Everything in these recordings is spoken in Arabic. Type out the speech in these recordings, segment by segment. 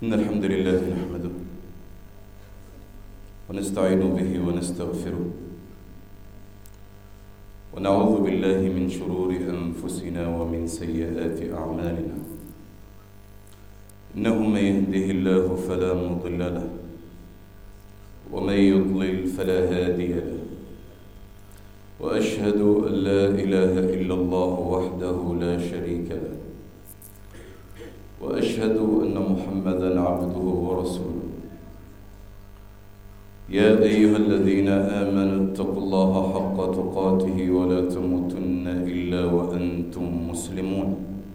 إن الحمد لله نحمده ونستعين به ونستغفره ونعوذ بالله من شرور أنفسنا ومن سيئات أعمالنا. إنه من يهده الله فلا مضل له ومن يضلل فلا هادي له، وأشهد أن لا إله إلا الله وحده لا شريك له، وأشهد أن محمدًا عبده ورسوله. يا أيها الذين آمنوا اتقوا الله حق تقاته ولا تموتن إلا وأنتم مسلمون.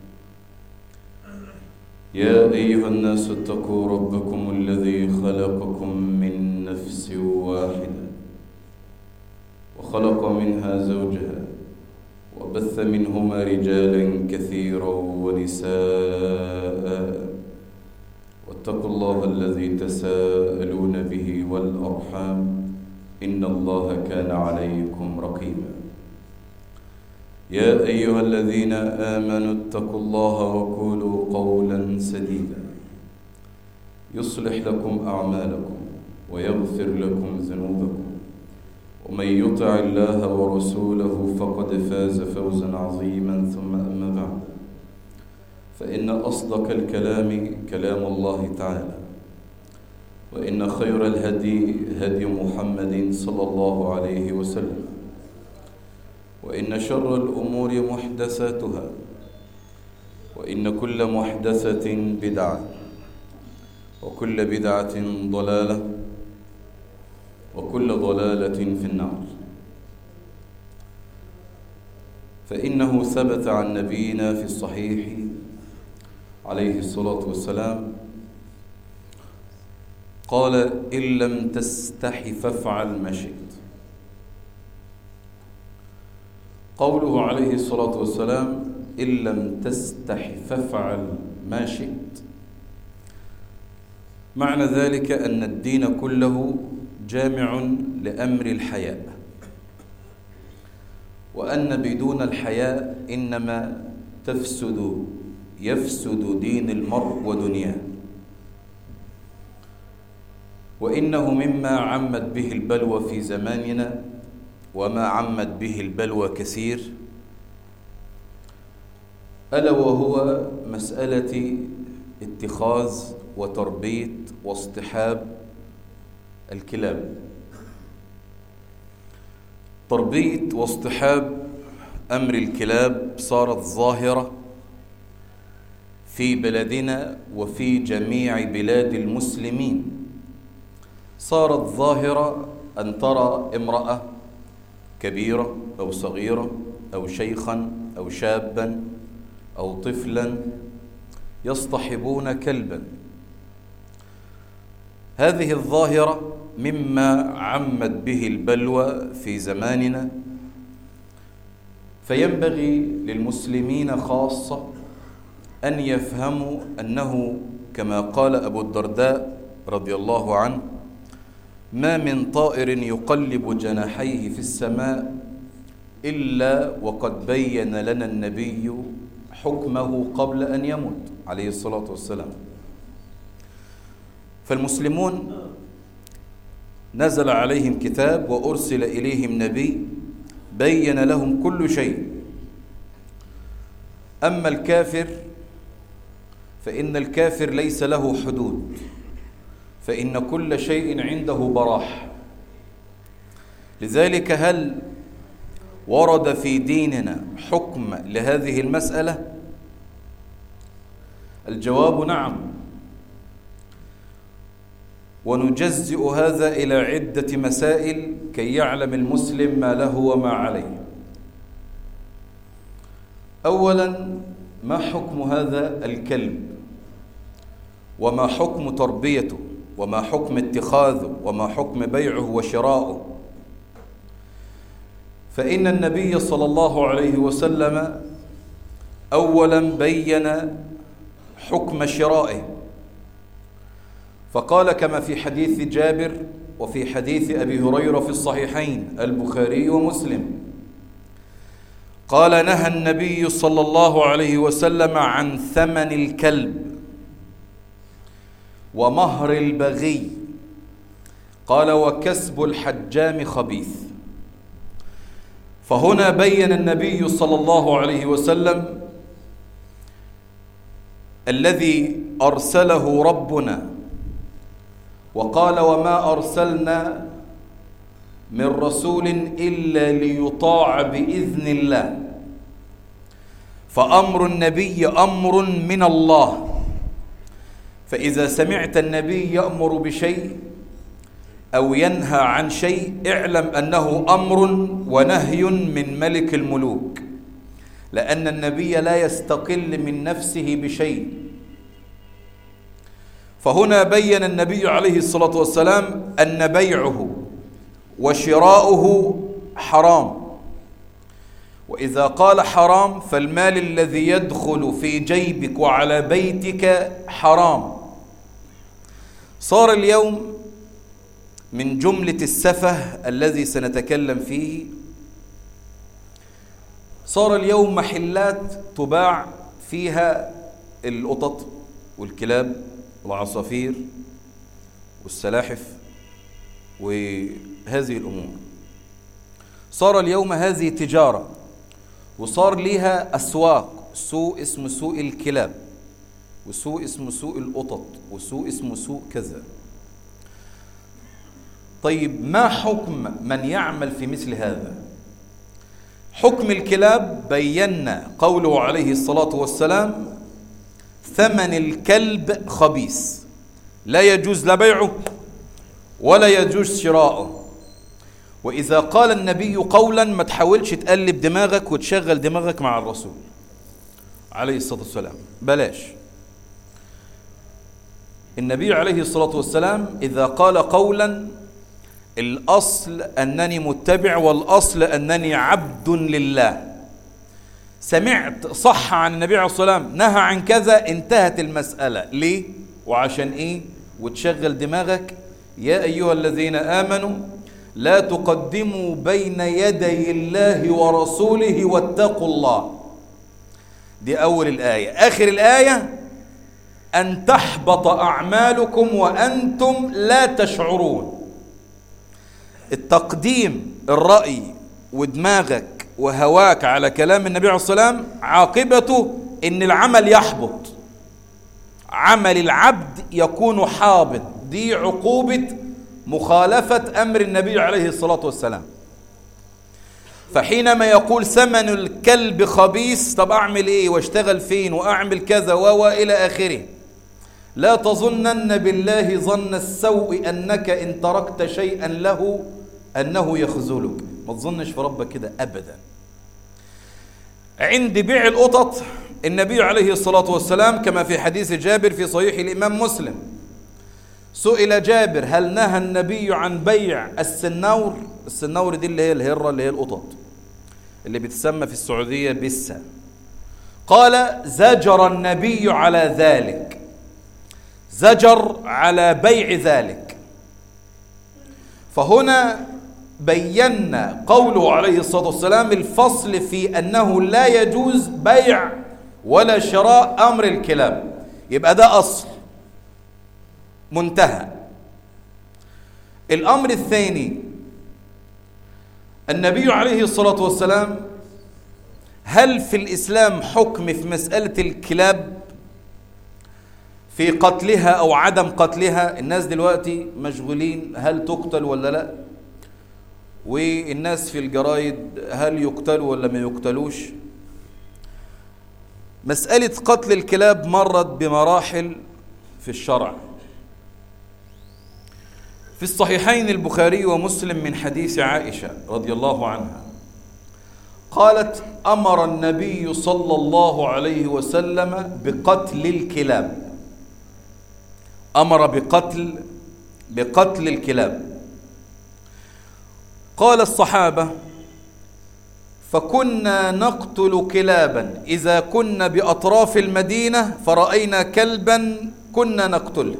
يا أيها الناس اتقوا ربكم الذي خلقكم من نفس واحدة وخلق منها زوجها وبث منهما رجالا كثيرا ونساء، واتقوا الله الذي تساءلون به والأرحام إن الله كان عليكم رقيبا. يا أيها الذين آمنوا اتقوا الله وقولوا قولا سديدا يصلح لكم أعمالكم ويغفر لكم ذنوبكم، ومن يطع الله ورسوله فقد فاز فوزا عظيما. ثم أما بعد، فإن أصدق الكلام كلام الله تعالى، وإن خير الهدي هدي محمد صلى الله عليه وسلم، وإن شر الأمور محدثاتها، وإن كل محدثة بدعة، وكل بدعة ضلالة، وكل ضلالة في النار. فإنه ثبت عن نبينا في الصحيح عليه الصلاة والسلام قال: إن لم تستح فافعل ما شئت. قوله عليه الصلاة والسلام إن لم تستح فافعل ما شئت، معنى ذلك أن الدين كله جامع لأمر الحياء، وأن بدون الحياء إنما يفسد دين المرء ودنياه. وإنه مما عمت به البلوى في زماننا، وما عمت به البلوى كثير، ألا وهو مسألة اتخاذ وتربية واصطحاب الكلاب. تربية واصطحاب أمر الكلاب صارت ظاهرة في بلدنا وفي جميع بلاد المسلمين. صارت ظاهرة أن ترى امرأة كبيرة أو صغيرة أو شيخا أو شابا أو طفلا يصطحبون كلبا. هذه الظاهرة مما عمت به البلوى في زماننا، فينبغي للمسلمين خاصة أن يفهموا أنه كما قال أبو الدرداء رضي الله عنه: ما من طائر يقلب جناحيه في السماء إلا وقد بين لنا النبي حكمه قبل أن يموت عليه الصلاة والسلام. فالمسلمون نزل عليهم كتاب وأرسل إليهم نبي بين لهم كل شيء. أما الكافر فإن الكافر ليس له حدود، فإن كل شيء عنده براح. لذلك هل ورد في ديننا حكم لهذه المسألة؟ الجواب نعم، ونجزئ هذا إلى عدة مسائل كي يعلم المسلم ما له وما عليه. أولا، ما حكم هذا الكلب، وما حكم تربيته، وما حكم اتخاذه، وما حكم بيعه وشراؤه؟ فإن النبي صلى الله عليه وسلم أولا بين حكم شرائه، فقال كما في حديث جابر وفي حديث أبي هريرة في الصحيحين البخاري ومسلم، قال: نهى النبي صلى الله عليه وسلم عن ثمن الكلب، ومهر البغي. قال وكسب الحجام خبيث. فهنا بين النبي صلى الله عليه وسلم الذي أرسله ربنا وقال وما أرسلنا من رسول إلا ليطاع بإذن الله. فأمر النبي أمر من الله، فإذا سمعت النبي يأمر بشيء أو ينهى عن شيء اعلم أنه أمر ونهي من ملك الملوك، لأن النبي لا يستقل من نفسه بشيء. فهنا بين النبي عليه الصلاة والسلام أن بيعه وشراؤه حرام، وإذا قال حرام فالمال الذي يدخل في جيبك وعلى بيتك حرام. صار اليوم من جملة السفه الذي سنتكلم فيه، صار اليوم محلات تباع فيها القطط والكلاب والعصافير والسلاحف وهذه الأمور. صار اليوم هذه تجارة، وصار لها أسواق، سوق اسمه سوق الكلاب، وسوق اسمه سوق القطط، وسوق اسمه سوق كذا. طيب ما حكم من يعمل في مثل هذا؟ حكم الكلاب بينا قوله عليه الصلاة والسلام ثمن الكلب خبيث، لا يجوز لا بيعه ولا يجوز شراؤه. وإذا قال النبي قولا ما تحاولش تقلب دماغك وتشغل دماغك مع الرسول عليه الصلاة والسلام، بلاش. النبي عليه الصلاة والسلام إذا قال قولا الأصل أنني متبع والأصل أنني عبد لله. سمعت صح عن النبي عليه الصلاة والسلام نهى عن كذا، انتهت المسألة. ليه وعشان إيه؟ وتشغل دماغك. يا أيها الذين آمنوا لا تقدموا بين يدي الله ورسوله واتقوا الله. دي أول الآية. آخر الآية أن تحبط أعمالكم وأنتم لا تشعرون. التقديم الرأي ودماغك وهواك على كلام النبي عليه الصلاة والسلام عاقبته إن العمل يحبط، عمل العبد يكون حابط. دي عقوبة مخالفة أمر النبي عليه الصلاة والسلام. فحينما يقول ثمن الكلب خبيث، طب أعمل إيه واشتغل فين وأعمل كذا وإلى آخره. لا تظنن بالله ظن السوء أنك إن تركت شيئا له أنه يخذلك. ما تظنش في ربك كده أبدا. عند بيع القطط النبي عليه الصلاة والسلام كما في حديث جابر في صحيح الإمام مسلم، سئل جابر هل نهى النبي عن بيع السنور؟ السنور دي اللي هي الهرة، اللي هي القطط اللي بتسمى في السعودية بسة. قال زجر النبي على ذلك، زجر على بيع ذلك. فهنا بينا قوله عليه الصلاة والسلام الفصل في أنه لا يجوز بيع ولا شراء أمر الكلاب. يبقى ده أصل منتهى. الأمر الثاني، النبي عليه الصلاة والسلام هل في الإسلام حكم في مسألة الكلاب في قتلها أو عدم قتلها؟ الناس دلوقتي مشغولين هل تقتل ولا لا، والناس في الجرايد هل يقتلوا ولا ما يقتلوش. مسألة قتل الكلاب مرت بمراحل في الشرع. في الصحيحين البخاري ومسلم من حديث عائشة رضي الله عنها قالت أمر النبي صلى الله عليه وسلم بقتل الكلاب، أمر بقتل الكلاب. قال الصحابة فكنا نقتل كلابا إذا كنا بأطراف المدينة فرأينا كلبا كنا نقتله.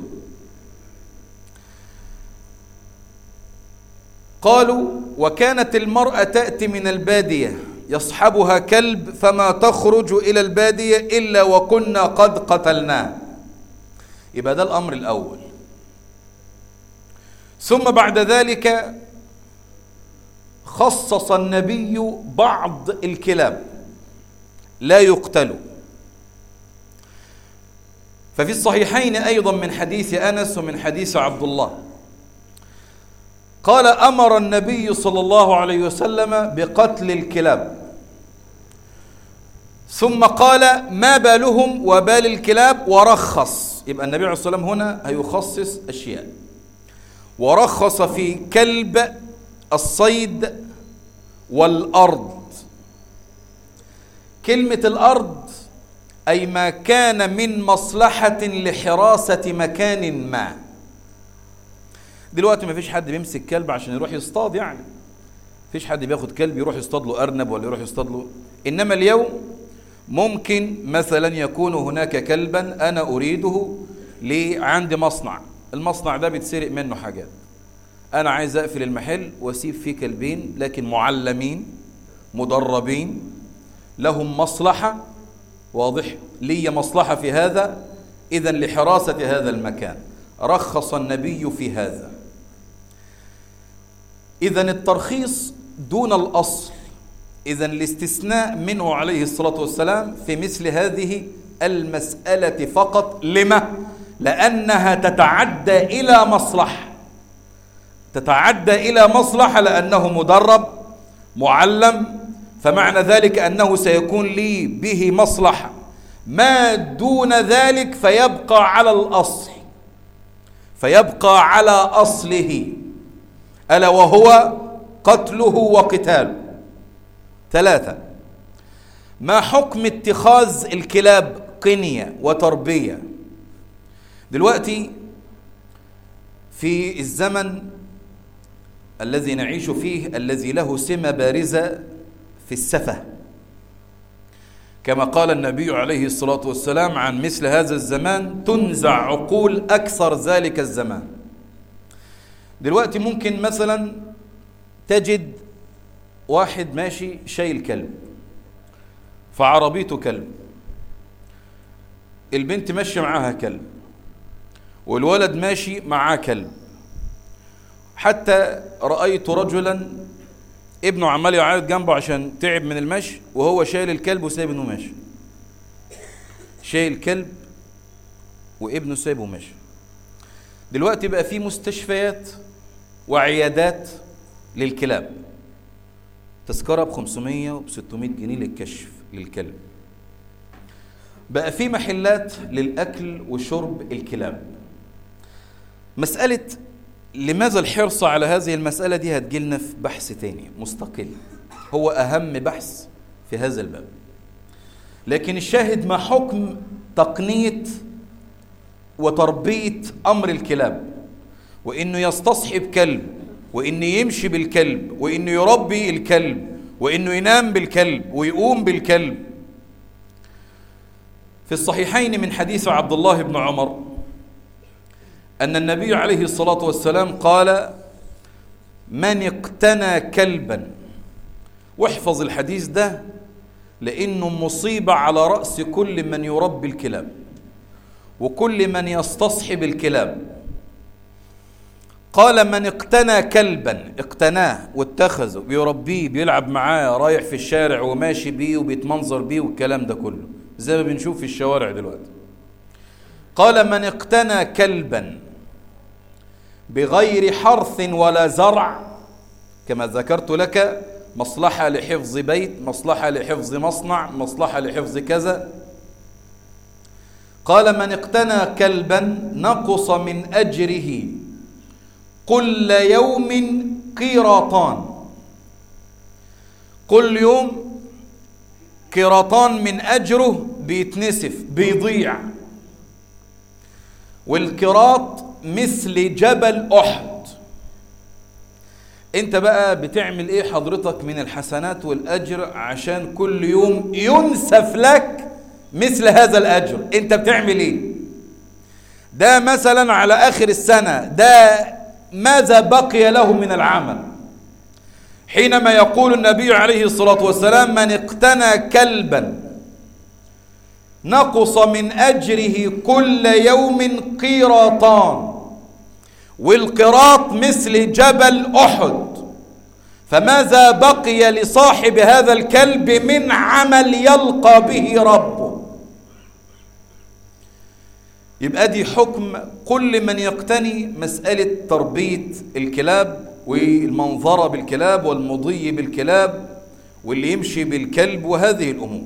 قالوا وكانت المرأة تأتي من البادية يصحبها كلب فما تخرج إلى البادية إلا وكنا قد قتلناه. يبقى ده الأمر الأول. ثم بعد ذلك خصص النبي بعض الكلاب لا يقتلوا. ففي الصحيحين أيضا من حديث أنس ومن حديث عبد الله قال أمر النبي صلى الله عليه وسلم بقتل الكلاب، ثم قال ما بالهم وبال الكلاب، ورخص. يبقى النبي عليه الصلاة والسلام هنا هيخصص أشياء، ورخص في كلب الصيد والأرض. كلمة الأرض أي ما كان من مصلحة لحراسة مكان ما. دلوقتي ما فيش حد بيمسك كلب عشان يروح يصطاد، يعني فيش حد بياخد كلب يروح يصطاد له أرنب ولا يروح يصطاد له. إنما اليوم ممكن مثلا يكون هناك كلبا أنا أريده عندي مصنع، المصنع ده بيتسرق منه حاجات، أنا عايز أقفل المحل وأسيب فيه كلبين لكن معلمين مدربين لهم مصلحة، واضح لي مصلحة في هذا، إذن لحراسة هذا المكان رخص النبي في هذا. إذن الترخيص دون الأصل، إذن الاستثناء منه عليه الصلاة والسلام في مثل هذه المسألة فقط. لما؟ لأنها تتعدى إلى مصلحة، تتعدى إلى مصلحة لأنه مدرب معلم، فمعنى ذلك أنه سيكون لي به مصلحة. ما دون ذلك فيبقى على الأصل، فيبقى على أصله، ألا وهو قتله وقتاله. 3. ما حكم اتخاذ الكلاب قنية وتربية؟ دلوقتي في الزمن الذي نعيش فيه الذي له سمة بارزة في السفة، كما قال النبي عليه الصلاة والسلام عن مثل هذا الزمان تنزع عقول أكثر ذلك الزمان. دلوقتي ممكن مثلا تجد واحد ماشي شايل كلب، فعربيته كلب، البنت ماشية معاها كلب، والولد ماشي معاه كلب. حتى رأيت رجلا ابنه عمال يعيط جنبه عشان تعب من المشي، وهو شايل الكلب وسايب انه ماشي، شايل كلب وابنه سايبه ماشي. دلوقتي بقى في مستشفيات وعيادات للكلاب، تذكرة ب500 وب600 جنيه للكشف للكلب. بقى في محلات للأكل وشرب الكلاب. مسألة لماذا الحرص على هذه المسألة دي هتجيلنا في بحث تاني مستقل، هو أهم بحث في هذا الباب. لكن الشاهد ما حكم تقنية وتربية أمر الكلاب، وإنه يستصحب كلب، وإنه يمشي بالكلب، وإنه يربي الكلب، وإنه ينام بالكلب ويقوم بالكلب. في الصحيحين من حديث عبد الله بن عمر أن النبي عليه الصلاة والسلام قال من اقتنى كلبا، واحفظ الحديث ده لأنه مصيبة على رأس كل من يربي الكلاب وكل من يستصحب الكلاب. قال من اقتنى كلبا، اقتناه واتخذه بيربيه بيلعب معاه رايح في الشارع وماشي بيه وبيتمنظر بيه والكلام ده كله زي ما بنشوف في الشوارع دلوقتي. قال من اقتنى كلبا بغير حرث ولا زرع، كما ذكرت لك، مصلحة لحفظ بيت، مصلحة لحفظ مصنع، مصلحة لحفظ كذا. قال من اقتنى كلبا نقص من أجره كل يوم قيراطان، كل يوم قيراطان من أجره بيتنسف بيضيع. والقيراط مثل جبل أحد. انت بقى بتعمل ايه حضرتك من الحسنات والأجر عشان كل يوم ينسف لك مثل هذا الأجر؟ انت بتعمل ايه؟ ده مثلا على آخر السنة ده ماذا بقي له من العمل؟ حينما يقول النبي عليه الصلاة والسلام من اقتنى كلبا نقص من أجره كل يوم قيراطان، والقيراط مثل جبل أحد، فماذا بقي لصاحب هذا الكلب من عمل يلقى به ربه؟ يبقى دي حكم كل من يقتني مسألة تربية الكلاب والمنظرة بالكلاب والمضي بالكلاب واللي يمشي بالكلب وهذه الأمور.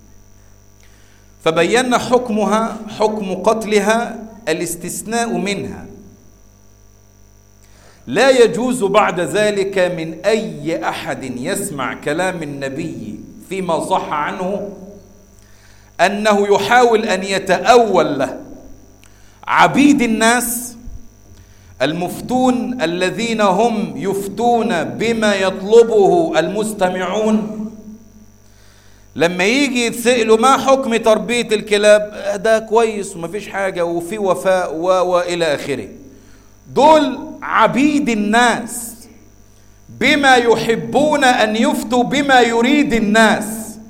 فبينا حكمها حكم قتلها الاستثناء منها، لا يجوز بعد ذلك من أي أحد يسمع كلام النبي فيما صح عنه أنه يحاول أن يتأول له. عبيد الناس المفتون الذين هم يفتون بما يطلبه المستمعون، لما يجي يتسألوا ما حكم تربية الكلاب، ده كويس ومفيش حاجة وفي وفاء وإلى آخره. دول عبيد الناس بما يحبون أن يفتوا بما يريد الناس،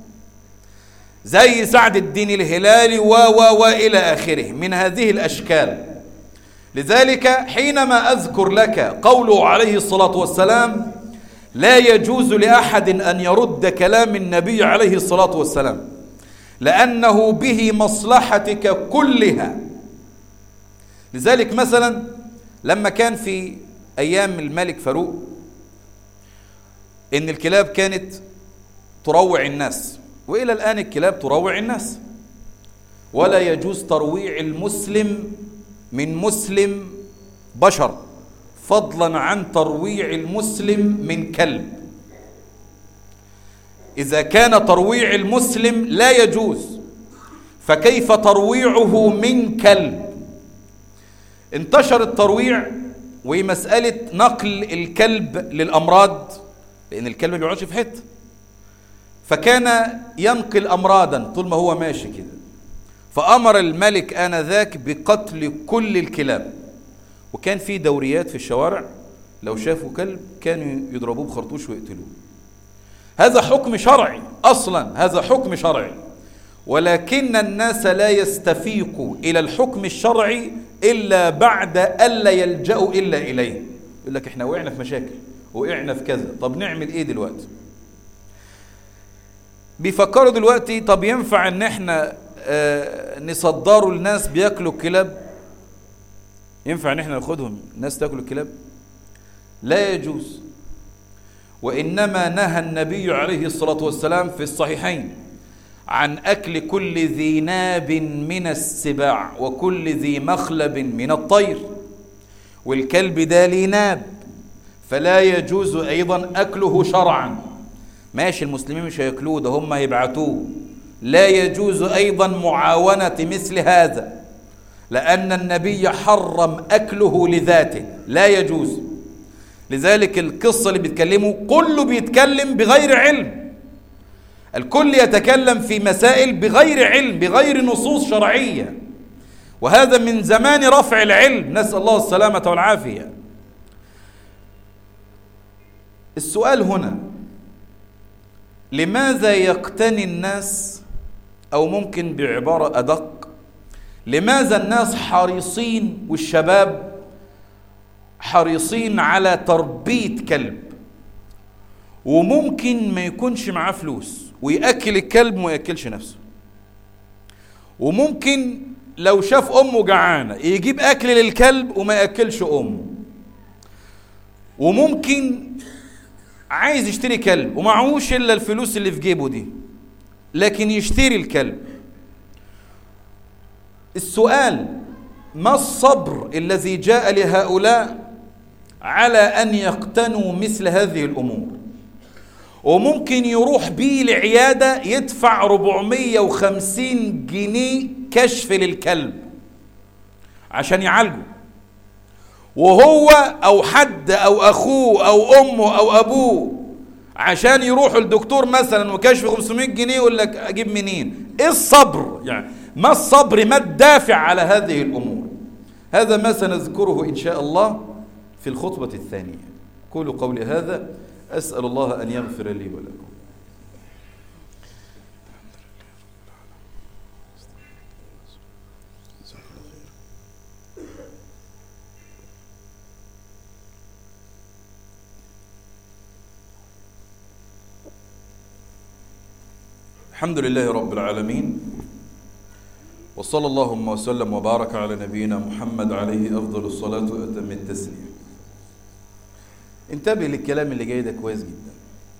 زي سعد الدين الهلالي وإلى آخره من هذه الأشكال. لذلك حينما أذكر لك قوله عليه الصلاة والسلام لا يجوز لأحد أن يرد كلام النبي عليه الصلاة والسلام لأنه به مصلحتك كلها. لذلك مثلا لما كان في أيام الملك فاروق إن الكلاب كانت تروع الناس، وإلى الآن الكلاب تروع الناس، ولا يجوز ترويع المسلم من مسلم بشر، فضلا عن ترويع المسلم من كلب. إذا كان ترويع المسلم لا يجوز، فكيف ترويعه من كلب؟ انتشر الترويع ومسألة نقل الكلب للأمراض، لأن الكلب ما بيقعدش في حتة، فكان ينقل أمراضا طول ما هو ماشي كده. فأمر الملك آنذاك بقتل كل الكلاب، وكان في دوريات في الشوارع لو شافوا كلب كانوا يضربوه بخرطوش ويقتلوه. هذا حكم شرعي أصلا، هذا حكم شرعي، ولكن الناس لا يستفيقوا إلى الحكم الشرعي إلا بعد ألا يلجأوا إلا إليه. يقول لك إحنا وقعنا في مشاكل، وقعنا في كذا، طب نعمل إيه دلوقتي؟ بيفكروا دلوقتي طب ينفع إن إحنا نصدروا الناس بياكلوا الكلاب؟ ينفع إن إحنا ناخدهم الناس تاكل الكلاب؟ لا يجوز. وإنما نهى النبي عليه الصلاة والسلام في الصحيحين عن أكل كل ذي ناب من السباع وكل ذي مخلب من الطير، والكلب ده ليه ناب فلا يجوز أيضا أكله شرعا. ماشي المسلمين مش هيأكلوه، ده هم هيبعتوه. لا يجوز أيضا معاونة مثل هذا، لأن النبي حرم أكله لذاته، لا يجوز. لذلك القصة اللي بيتكلموا كله بيتكلم بغير علم، الكل يتكلم في مسائل بغير علم بغير نصوص شرعية، وهذا من زمان رفع العلم، نسأل الله السلامة والعافية. السؤال هنا لماذا يقتني الناس، أو ممكن بعبارة أدق، لماذا الناس حريصين والشباب حريصين على تربية كلب، وممكن ما يكونش معاه فلوس ويأكل الكلب وما يأكلش نفسه، وممكن لو شاف أمه جعانة يجيب أكل للكلب وما يأكلش أمه، وممكن عايز يشتري كلب ومعهوش إلا الفلوس اللي في جيبه دي لكن يشتري الكلب. السؤال ما الصبر الذي جاء لهؤلاء على أن يقتنوا مثل هذه الأمور؟ وممكن يروح بيه العيادة يدفع 450 جنيه كشف للكلب عشان يعالجه، وهو أو حد أو أخوه أو أمه أو أبوه عشان يروحوا الدكتور مثلا وكشف 500 جنيه يقول لك أجيب منين؟ إيه الصبر؟ يعني ما الصبر؟ ما الدافع على هذه الأمور؟ هذا ما سنذكره إن شاء الله في الخطبة الثانية. قولوا قولي هذا، أسأل الله أن يغفر لي ولكم. الحمد لله رب العالمين، وصلى اللهم وسلم وبارك على نبينا محمد عليه أفضل الصلاة وأتم التسليم. انتبه للكلام اللي جاي ده كويس جدا.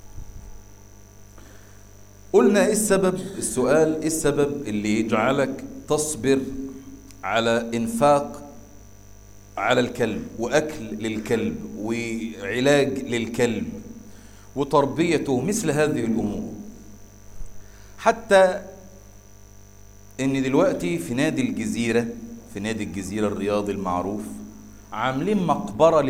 قلنا ايه السبب؟ السؤال ايه السبب اللي يجعلك تصبر على انفاق على الكلب وأكل للكلب وعلاج للكلب وتربيته، مثل هذه الأمور. حتى ان دلوقتي في نادي الجزيرة الرياضي المعروف عاملين مقبرة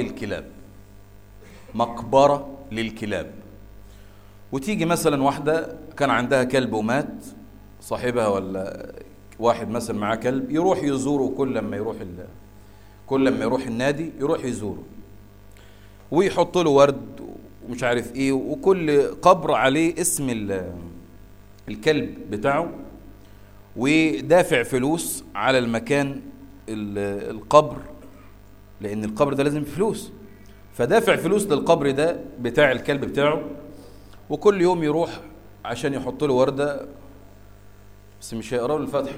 للكلاب. وتيجي مثلا واحدة كان عندها كلب ومات صاحبها، ولا واحد مثلا معاه كلب، يروح يزوره كل لما يروح النادي يروح يزوره ويحط له ورد ومش عارف ايه، وكل قبر عليه اسم الكلب بتاعه، ودافع فلوس على المكان القبر، لان القبر ده لازم فلوس، فدافع فلوس للقبر ده بتاع الكلب بتاعه، وكل يوم يروح عشان يحط له وردة، بس مش هيقرأ له الفاتحة.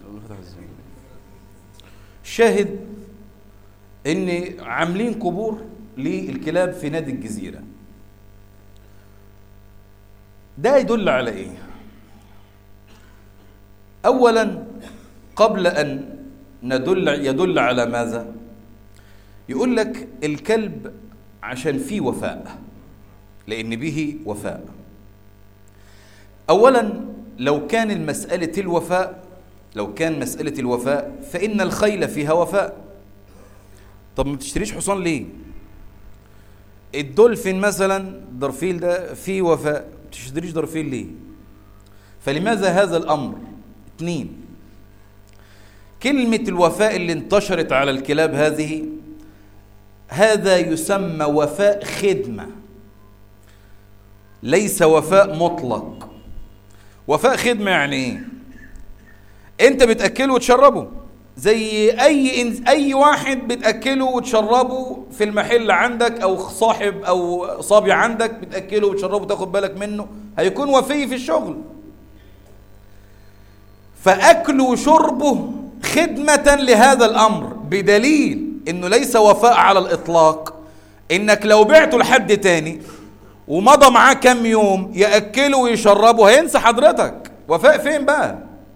شاهد ان عاملين قبور للكلاب في نادي الجزيرة. ده يدل على ايه؟ اولا قبل ان يدل على ماذا؟ يقول لك الكلب عشان فيه وفاء، لأن به وفاء. أولا لو كان مسألة الوفاء فإن الخيل فيها وفاء. طب ما بتشتريش حصان ليه؟ الدولفين مثلا درفيل ده فيه وفاء، ما بتشتريش درفيل ليه؟ فلماذا هذا الأمر؟ 2، كلمة الوفاء اللي انتشرت على الكلاب هذا يسمى وفاء خدمة، ليس وفاء مطلق. وفاء خدمة يعني ايه؟ انت بتأكله وتشربه زي اي واحد بتأكله وتشربه في المحل عندك، او صاحب او صابي عندك بتأكله وتشربه تاخد بالك منه، هيكون وفي في الشغل. فأكله وشربه خدمة لهذا الأمر، بدليل انه ليس وفاء على الإطلاق. انك لو بعته لحد تاني ومضى معاه كم يوم يأكله ويشربه هينسى حضرتك. وفاء فين بقى؟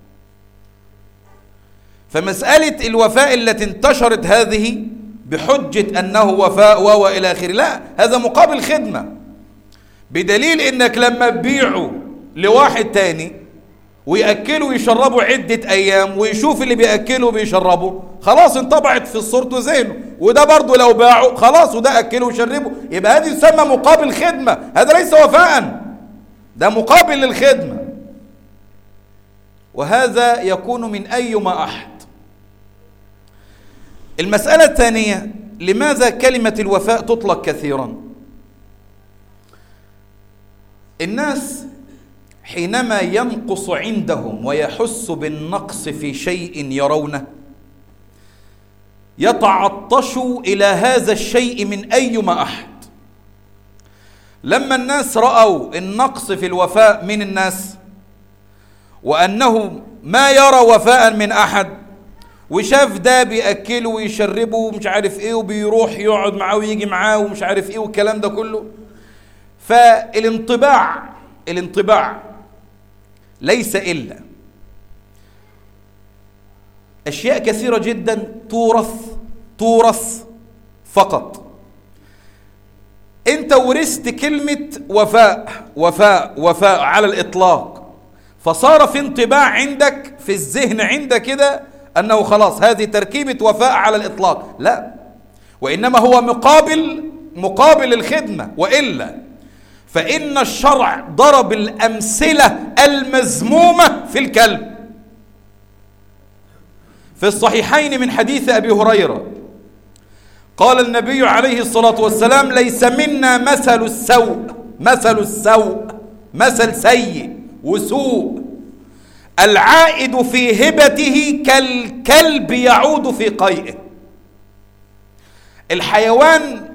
فمسألة الوفاء التي انتشرت هذه بحجة أنه وفاء وإلى آخره، لا، هذا مقابل خدمة، بدليل إنك لما تبيعه لواحد تاني ويأكله ويشربه عدة أيام ويشوف اللي بيأكله وبيشربه، خلاص انطبعت في صورته ذهنه، وده برضه لو باعه خلاص وده أكله وشربه، يبقى هذه يسمى مقابل خدمة. هذا ليس وفاء، ده مقابل للخدمة، وهذا يكون من أيما أحد. المسألة الثانية، لماذا كلمة الوفاء تطلق كثيرا؟ الناس حينما ينقص عندهم ويحس بالنقص في شيء يرونه يتعطشوا إلى هذا الشيء من أيما أحد. لما الناس رأوا النقص في الوفاء من الناس وأنه ما يرى وفاء من أحد، وشاف ده بيأكله ويشربه ومش عارف ايه وبيروح يقعد معاه ويجي معاه ومش عارف ايه والكلام ده كله، فالانطباع ليس إلا أشياء كثيرة جدا تورث فقط. انت ورثت كلمة وفاء على الإطلاق، فصار في انطباع عندك في الذهن عندك كده أنه خلاص هذه تركيبة وفاء على الإطلاق. لا، وإنما هو مقابل الخدمة. وإلا فإن الشرع ضرب الأمثلة المذمومة في الكلب. في الصحيحين من حديث أبي هريرة قال النبي عليه الصلاة والسلام: ليس منا مثل سيء وسوء، العائد في هبته كالكلب يعود في قيئه. الحيوان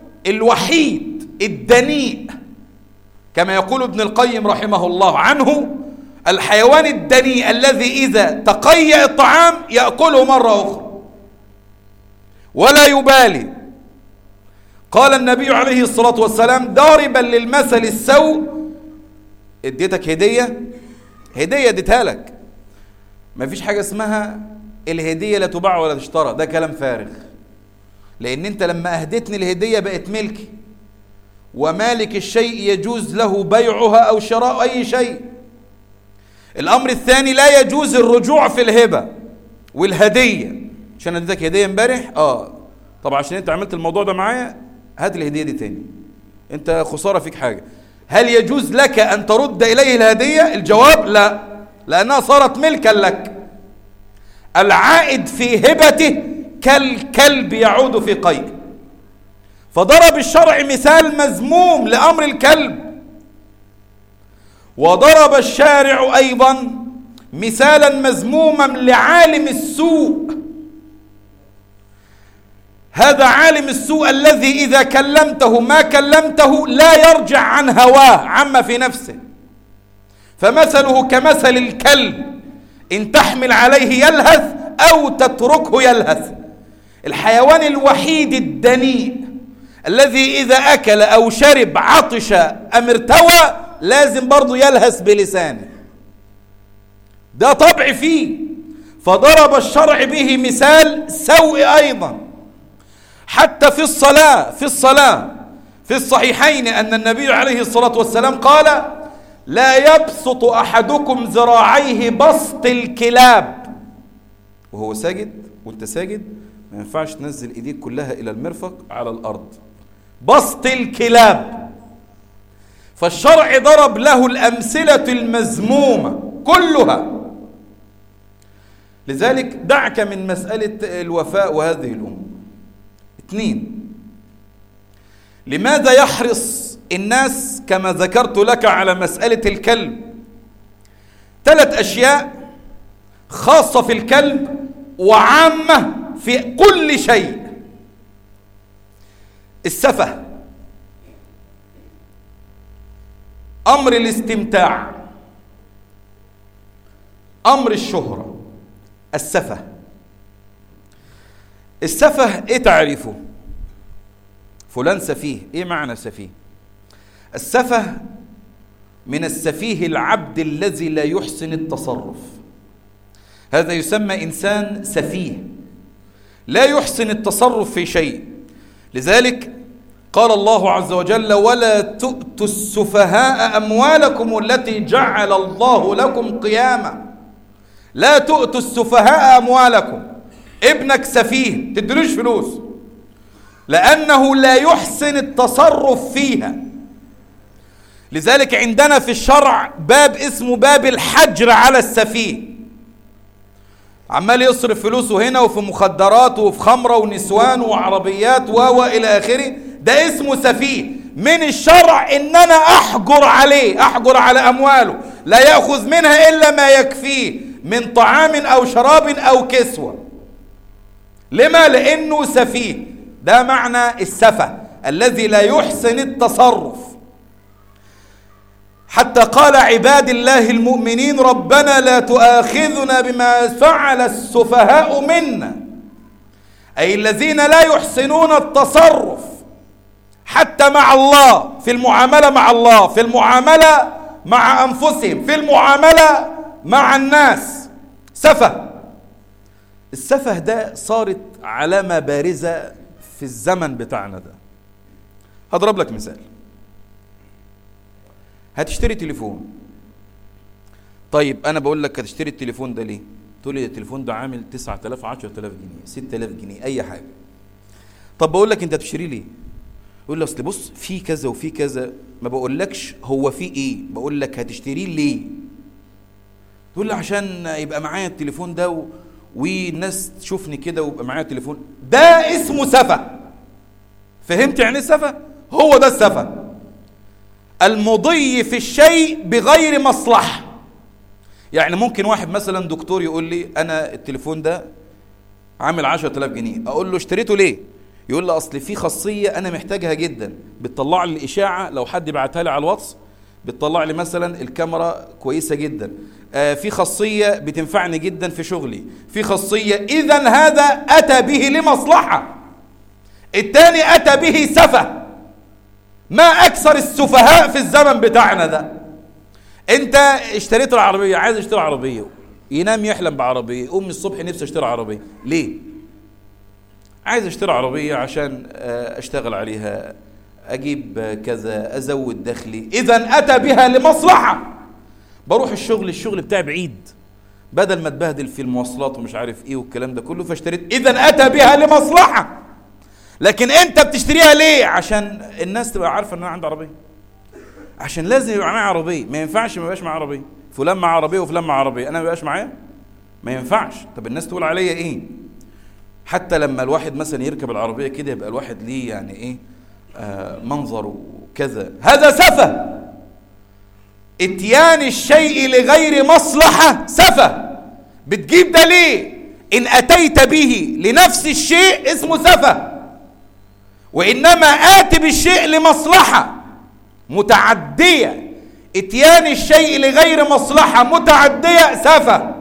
الوحيد الدنيء كما يقول ابن القيم رحمه الله عنه الحيوان الدنيء الذي إذا تقيأ الطعام يأكله مرة أخرى ولا يبالي. قال النبي عليه الصلاة والسلام ضاربا للمثل السوء: اديتك هدية اديتها لك، ما فيش حاجة اسمها الهدية لا تباع ولا تشترى، ده كلام فارغ، لأن أنت لما أهدتني الهدية بقت ملكي، ومالك الشيء يجوز له بيعها أو شراء أي شيء. الأمر الثاني: لا يجوز الرجوع في الهبة والهدية. عشان اديتك هدية امبارح طبعا عشان انت عملت الموضوع ده معايا هات الهدية دي تاني، انت خسارة فيك حاجة. هل يجوز لك أن ترد إليه الهدية؟ الجواب لا، لأنها صارت ملكا لك. العائد في هبته كالكلب يعود في قيئه. فضرب الشرع مثال مذموم لأمر الكلب، وضرب الشارع أيضا مثالا مذموما لعالم السوء. هذا عالم السوء الذي إذا كلمته ما كلمته لا يرجع عن هواه عما في نفسه، فمثله كمثل الكلب إن تحمل عليه يلهث أو تتركه يلهث. الحيوان الوحيد الدنيء الذي إذا أكل أو شرب عطش أم ارتوى لازم برضو يلهث بلسانه، ده طبع فيه. فضرب الشرع به مثال سوء أيضا. حتى في الصلاة في الصحيحين أن النبي عليه الصلاة والسلام قال: لا يبسط أحدكم ذراعيه بسط الكلاب. وهو ساجد، وانت ساجد ما ينفعش تنزل ايديك كلها إلى المرفق على الأرض، بسط الكلاب. فالشرع ضرب له الأمثلة المذمومة كلها. لذلك دعك من مسألة الوفاء وهذه الأمور. 2: لماذا يحرص الناس كما ذكرت لك على مسألة الكلب؟ 3 أشياء خاصة في الكلب وعامة في كل شيء: السفه، أمر الاستمتاع، أمر الشهرة. السفه إيه تعريفه؟ فلان سفيه. إيه معنى سفيه؟ السفه من السفيه العبد الذي لا يحسن التصرف، هذا يسمى إنسان سفيه لا يحسن التصرف في شيء. لذلك قال الله عز وجل: ولا تؤتوا السفهاء أموالكم التي جعل الله لكم قياما. لا تؤتوا السفهاء أموالكم. ابنك سفيه تدلوش فلوس لأنه لا يحسن التصرف فيها. لذلك عندنا في الشرع باب اسمه باب الحجر على السفيه، عمال يصرف فلوسه هنا وفي مخدرات وفي خمرة ونسوان وعربيات وإلى آخره، ده اسمه سفيه. من الشرع إن أنا أحجر عليه، أحجر على أمواله، لا يأخذ منها إلا ما يكفيه من طعام أو شراب أو كسوة. لما؟ لأنه سفيه. ده معنى السفه الذي لا يحسن التصرف. حتى قال عباد الله المؤمنين: ربنا لا تؤاخذنا بما فعل السفهاء منا، أي الذين لا يحسنون التصرف حتى مع الله، في المعاملة مع الله، في المعاملة مع أنفسهم، في المعاملة مع الناس. سفه. السفه ده صارت علامة بارزة في الزمن بتاعنا ده. هضرب لك مثال. هتشتري تليفون، طيب أنا بقول لك هتشتري التليفون ده ليه؟ تقول لي التليفون ده عامل 9000 10000 جنيه 6000 جنيه أي حاجة. طب بقول لك أنت هتشتري ليه؟ يقول لي أصل بص في كذا وفي كذا. ما بقولكش هو في إيه، بقول لك هتشتريه ليه؟ تقول لي عشان يبقى معايا التليفون ده والناس تشوفني كده ويبقى معايا التليفون. ده اسمه سفه. فهمت يعني ايه سفه؟ هو ده السفه، المضي في الشيء بغير مصلحة. يعني ممكن واحد مثلا دكتور يقول لي أنا التليفون ده عامل 10000 جنيه، أقول له اشتريته ليه؟ يقول لي أصل في خاصية أنا محتاجها جدا، بتطلع لي الإشاعة لو حد بعتها لي على الواتس بتطلع لي مثلا الكاميرا كويسة جدا، في خاصية بتنفعني جدا في شغلي، في خاصية، إذن هذا أتى به لمصلحة. التاني أتى به سفه. ما أكثر السفهاء في الزمن بتاعنا ده. أنت اشتريت العربية، عايز اشتري عربية، ينام يحلم بعربية، يقوم من الصبح نفسه اشتري عربية. ليه؟ عايز اشتري عربية عشان اشتغل عليها، اجيب كذا، ازود دخلي، اذا اتى بها لمصلحة. بروح الشغل بتاعي بعيد، بدل ما اتبهدل في المواصلات ومش عارف ايه والكلام ده كله، فاشتريت، اذا اتى بها لمصلحة. لكن انت بتشتريها ليه؟ عشان الناس تبقى عارفة ان انا عندي عربية، عشان لازم يبقى معايا عربية. ما ينفعش ما يبقاش معايا عربية، فلان معاه عربية وفلان معاه عربية، انا ما يبقاش معايا، ما ينفعش. طب الناس تقول عليا ايه؟ حتى لما الواحد مثلا يركب العربية كده يبقى الواحد ليه يعني ايه، منظر وكذا. هذا سفه. اتيان الشيء لغير مصلحة سفه. بتجيب ده ليه؟ إن أتيت به لنفس الشيء اسمه سفه، وإنما آتي بالشيء لمصلحة متعدية. اتيان الشيء لغير مصلحة متعدية سفه.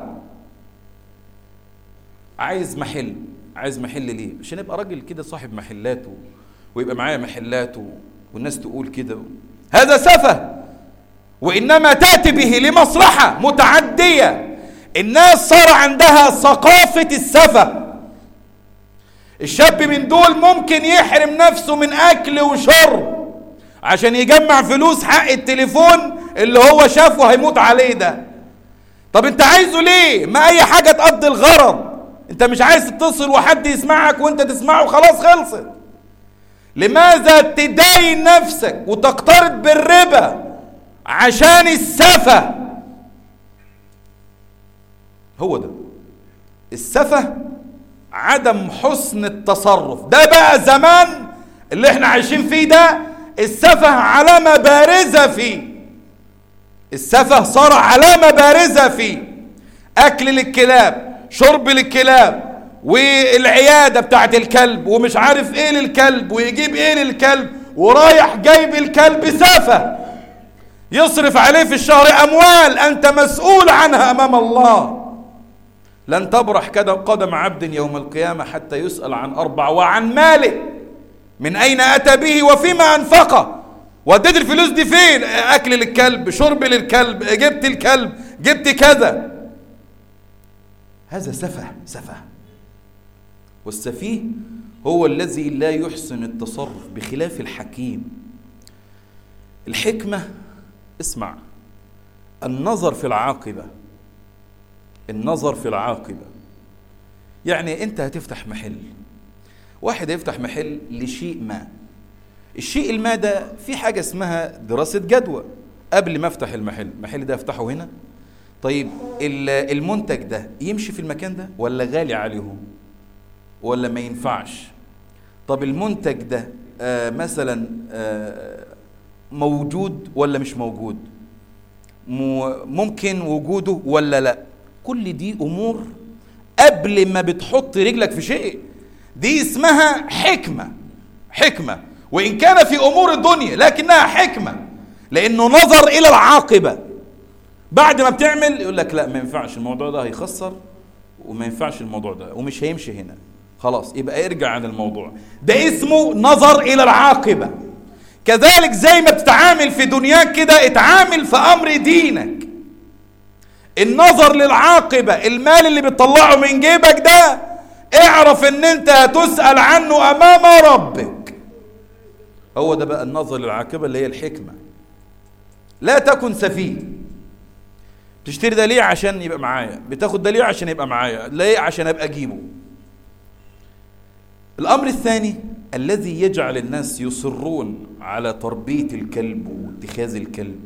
عايز محل ليه؟ عشان يبقى راجل كده صاحب محلاته ويبقى معايا محلاته والناس تقول كده. هذا سفه. وإنما تأتي به لمصلحة متعدية. الناس صار عندها ثقافة السفه. الشاب من دول ممكن يحرم نفسه من أكل وشرب عشان يجمع فلوس حق التليفون اللي هو شافه هيموت عليه ده. طب انت عايزه ليه؟ ما أي حاجة تقضي الغرض. انت مش عايز تتصل وحد يسمعك وانت تسمعه وخلاص خلصت. لماذا تداين نفسك وتقترض بالربا عشان السفه؟ هو ده السفه، عدم حسن التصرف. ده بقى زمان اللي احنا عايشين فيه ده، السفه علامة بارزة فيه. السفه صار علامة بارزة فيه. أكل للكلاب، شرب للكلاب، والعيادة بتاعت الكلب، ومش عارف ايه للكلب، ويجيب ايه للكلب، ورايح جايب الكلب سفه، يصرف عليه في الشهر أموال أنت مسؤول عنها أمام الله. لن تبرح قدم عبد يوم القيامة حتى يسأل عن 4: وعن ماله، من أين أتى به وفيما أنفقه. وديت الفلوس دي فين؟ أكل للكلب، شرب للكلب، جبت الكلب، جبت كذا. هذا سفه. والسفيه هو الذي لا يحسن التصرف، بخلاف الحكيم. الحكمة، اسمع، النظر في العاقبة. يعني انت هتفتح محل، واحد يفتح محل لشيء ما. الشيء الما ده في حاجة اسمها دراسة جدوى. قبل ما افتح المحل ده افتحه هنا. طيب المنتج ده يمشي في المكان ده ولا غالي عليهم ولا ما ينفعش؟ طب المنتج ده مثلا موجود ولا مش موجود؟ ممكن وجوده ولا لا؟ كل دي امور قبل ما بتحط رجلك في شيء. دي اسمها حكمة. وان كان في امور الدنيا لكنها حكمة، لانه نظر الى العاقبة. بعد ما بتعمل يقول لك لا ما ينفعش، الموضوع ده هيخسر، وما ينفعش الموضوع ده، ومش هيمشي هنا، خلاص يبقى ارجع عن الموضوع. ده اسمه نظر الى العاقبة. كذلك زي ما بتتعامل في دنياك كده، اتعامل في امر دينك. النظر للعاقبة، المال اللي بتطلعه من جيبك ده اعرف ان انت هتسأل عنه امام ربك. هو ده بقى النظر للعاقبة اللي هي الحكمة. لا تكن سفيه. بتشتري ده ليه؟ عشان يبقى معايا. بتاخد ده ليه؟ عشان يبقى معايا. ليه؟ عشان ابقى اجيبه. الامر الثاني الذي يجعل الناس يصرون على تربية الكلب واتخاذ الكلب،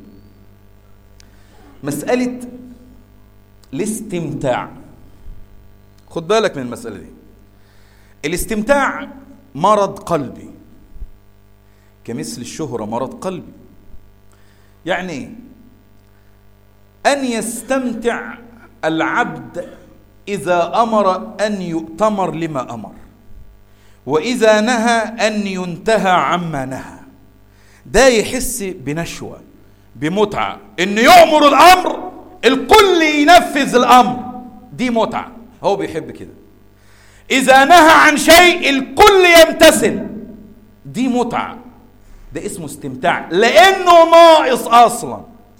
مسألة الاستمتاع. خد بالك من المسألة دي. الاستمتاع مرض قلبي، كمثل الشهرة مرض قلبي. يعني أن يستمتع العبد إذا أمر أن يؤتمر لما أمر، وإذا نهى أن ينتهى عما نهى. ده يحس بنشوة، بمتعة، إن يؤمر الأمر الكل ينفذ الأمر، دي متعة، هو بيحب كده. إذا نهى عن شيء الكل يمتثل، دي متعة، ده اسمه استمتاع، لأنه ناقص أصلا،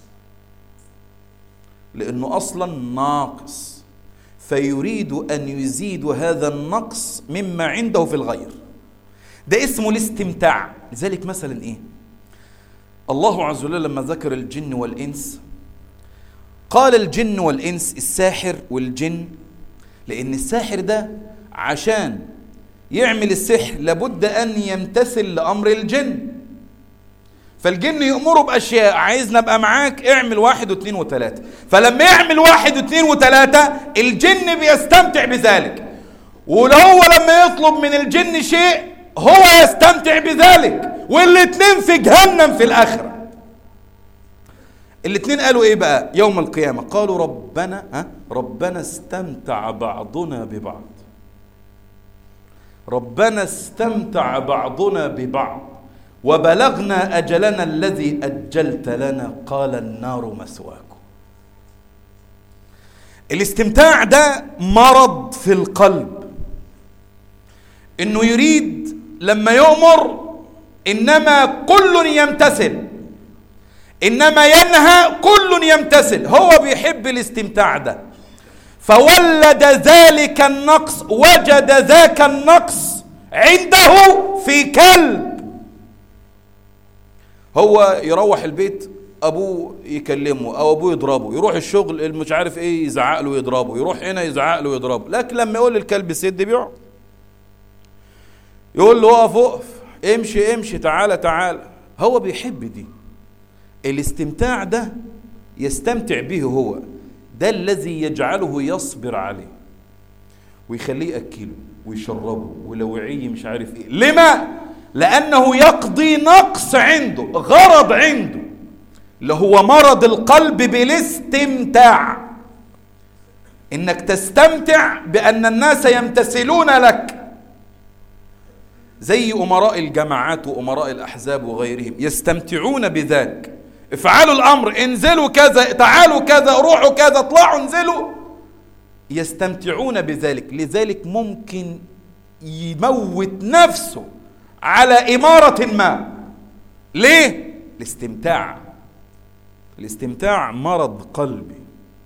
لأنه أصلا ناقص، فيريد أن يزيد هذا النقص مما عنده في الغير، ده اسمه الاستمتاع. لذلك مثلا إيه؟ الله عز وجل لما ذكر الجن والإنس قال الجن والإنس، الساحر والجن، لأن الساحر ده عشان يعمل السحر لابد أن يمتثل لأمر الجن، فالجن يأمره بأشياء، عايزنا أبقى معاك اعمل 1 و2 و3، فلما يعمل 1 و2 و3 الجن بيستمتع بذلك، ولو لما يطلب من الجن شيء هو يستمتع بذلك، والاتنين في جهنم في الآخرة. الاتنين قالوا ايه بقى يوم القيامة؟ قالوا ربنا استمتع بعضنا ببعض، ربنا استمتع بعضنا ببعض وبلغنا أجلنا الذي أجلت لنا قال النار مثواكم. الاستمتاع ده مرض في القلب، انه يريد لما يؤمر انما كل يمتثل، انما ينهى كل يمتثل، هو بيحب الاستمتاع ده، فولد ذلك النقص، وجد ذاك النقص عنده في كلب. هو يروح البيت ابوه يكلمه او ابوه يضربه، يروح الشغل مش عارف ايه يزعق له ويضربه، يروح هنا يزعق له ويضربه، لكن لما يقول للكلب سد بيقعد، يقول له اقف اقف، امشي امشي، تعالى تعالى. هو بيحب دي، الاستمتاع ده يستمتع به، هو ده الذي يجعله يصبر عليه ويخليه يأكله ويشربه ولو يعي مش عارف ايه. لما؟ لأنه يقضي نقص عنده، غرض عنده، اللي هو مرض القلب بالاستمتاع، انك تستمتع بأن الناس يمتثلون لك، زي أمراء الجماعات وأمراء الأحزاب وغيرهم يستمتعون بذلك، افعلوا الأمر، انزلوا كذا، تعالوا كذا، روحوا كذا، اطلعوا انزلوا، يستمتعون بذلك. لذلك ممكن يموت نفسه على إمارة ما. ليه؟ الاستمتاع. الاستمتاع مرض قلبي.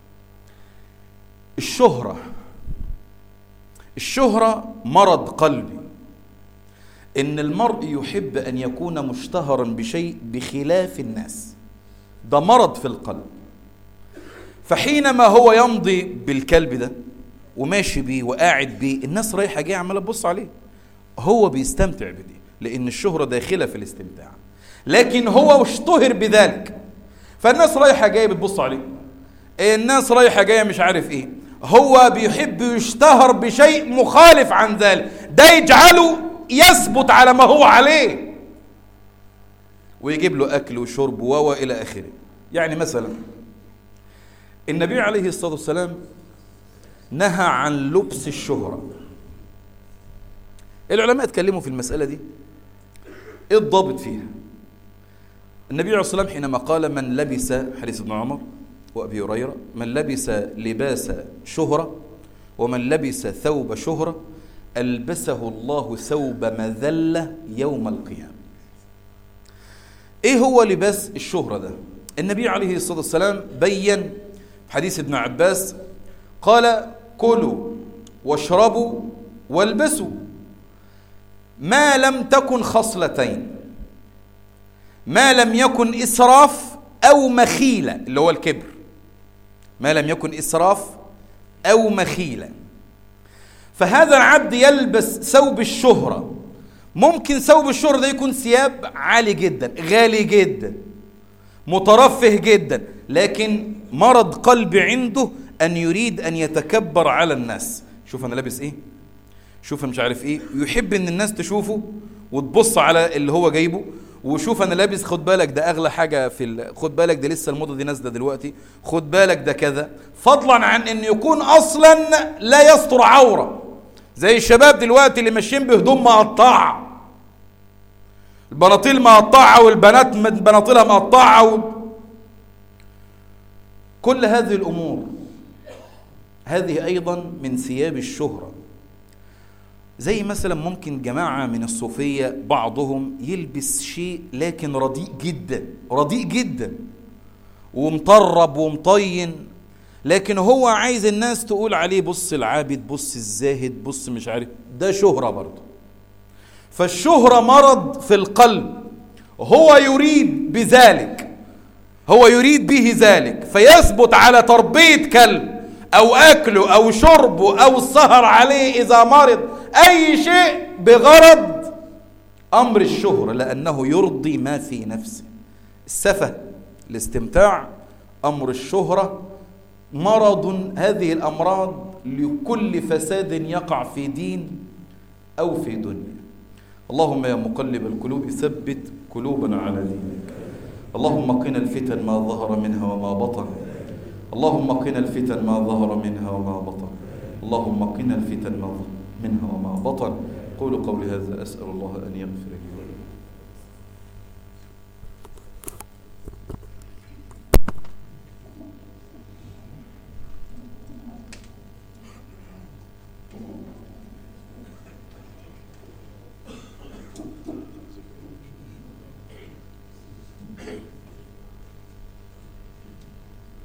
الشهرة مرض قلبي، إن المرء يحب أن يكون مشتهرا بشيء بخلاف الناس، ده مرض في القلب. فحينما هو يمضي بالكلب ده وماشي بيه وقاعد بيه، الناس رايحة جاية عمالة تبص عليه، هو بيستمتع بدي، لأن الشهرة داخلة في الاستمتاع، لكن هو اشتهر بذلك، فالناس رايحة جاية بتبص عليه، الناس رايحة جاية مش عارف ايه، هو بيحب يشتهر بشيء مخالف عن ذلك، ده يجعله يثبت على ما هو عليه ويجيب له أكل وشرب وإلى آخره. يعني مثلا النبي عليه الصلاة والسلام نهى عن لبس الشهرة. العلماء اتكلموا في المسألة دي، ايه الضابط فيها؟ النبي عليه الصلاة والسلام حينما قال من لبس، حديث ابن عمر وأبي هريرة، من لبس لباس شهرة ومن لبس ثوب شهرة ألبسه الله ثوب مذلة يوم القيامة. ايه هو لباس الشهرة ده؟ النبي عليه الصلاة والسلام بين حديث ابن عباس، قال كلوا واشربوا والبسوا ما لم تكن خصلتين، ما لم يكن إسراف أو مخيلة، اللي هو الكبر، ما لم يكن إسراف أو مخيلة. فهذا العبد يلبس ثوب الشهرة، ممكن ثوب الشهرة ده يكون ثياب عالي جدا، غالي جدا، مترفه جدا، لكن مرض قلبي عنده أن يريد أن يتكبر على الناس. شوف أنا لابس إيه، شوف أنا مش عارف إيه، يحب أن الناس تشوفه وتبص على اللي هو جايبه، وشوف أنا لابس، خد بالك ده أغلى حاجة خد بالك ده لسه الموضة دي نازلة دلوقتي، خد بالك ده كذا، فضلا عن أن يكون أصلا لا يستر عورة، زي الشباب دلوقتي اللي ماشيين بهدوم مقطعة، البناطيل مقطعة والبنات بناطيلها مقطعة كل هذه الأمور هذه أيضا من ثياب الشهرة. زي مثلا ممكن جماعة من الصوفية بعضهم يلبس شيء لكن رديء جدا، رديء جدا ومطرب ومطين، لكن هو عايز الناس تقول عليه بص العابد، بص الزاهد، بص مش عارف. ده شهرة برضه. فالشهرة مرض في القلب، هو يريد بذلك، هو يريد به ذلك، فيثبت على تربية كلب أو أكله أو شربه أو السهر عليه إذا مرض، أي شيء بغرض أمر الشهرة، لأنه يرضي ما في نفسه. السفه، الاستمتاع، أمر الشهرة مرض. هذه الأمراض لكل فساد يقع في دين أو في دنيا. اللهم يا مقلب القلوب ثبت قلوبنا على دينك. اللهم قنا الفتن ما ظهر منها وما بطن. اللهم قنا الفتن ما ظهر منها وما بطن. اللهم قنا الفتن ما ظهر منها وما بطن. قولوا قولي هذا، أسأل الله أن يغفر لي.